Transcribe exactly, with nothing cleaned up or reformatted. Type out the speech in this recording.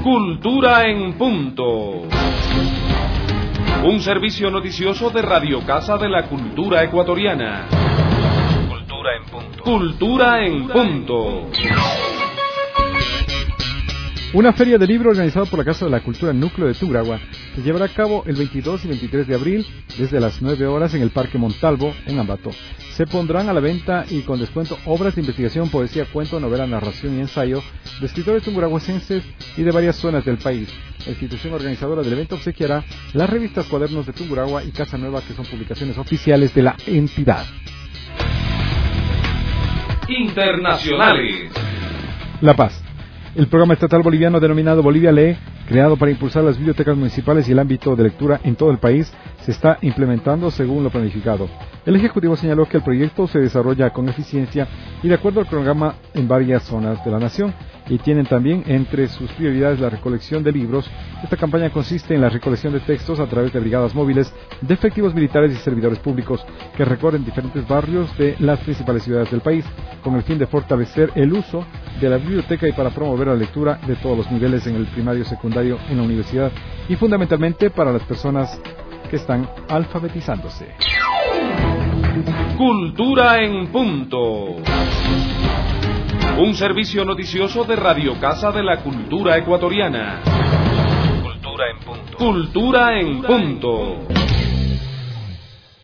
Cultura en punto. Un servicio noticioso de Radio Casa de la Cultura Ecuatoriana. Cultura en punto. Cultura en punto. Una feria de libro organizada por la Casa de la Cultura Núcleo de Tungurahua se llevará a cabo el veintidós y veintitrés de abril desde las nueve horas en el Parque Montalvo, en Ambato. Se pondrán a la venta y con descuento obras de investigación, poesía, cuento, novela, narración y ensayo de escritores tungurahuacenses y de varias zonas del país. La institución organizadora del evento obsequiará las revistas Cuadernos de Tungurahua y Casa Nueva, que son publicaciones oficiales de la entidad. Internacionales. La Paz. El programa estatal boliviano denominado Bolivia Lee, creado para impulsar las bibliotecas municipales y el ámbito de lectura en todo el país, se está implementando según lo planificado. El Ejecutivo señaló que el proyecto se desarrolla con eficiencia y de acuerdo al cronograma en varias zonas de la nación, y tienen también entre sus prioridades la recolección de libros. Esta campaña consiste en la recolección de textos a través de brigadas móviles de efectivos militares y servidores públicos que recorren diferentes barrios de las principales ciudades del país, con el fin de fortalecer el uso de la biblioteca y para promover la lectura de todos los niveles en el primario, secundario, en la universidad y fundamentalmente para las personas que están alfabetizándose. Cultura en punto. Un servicio noticioso de Radio Casa de la Cultura Ecuatoriana. Cultura en punto. Cultura en punto.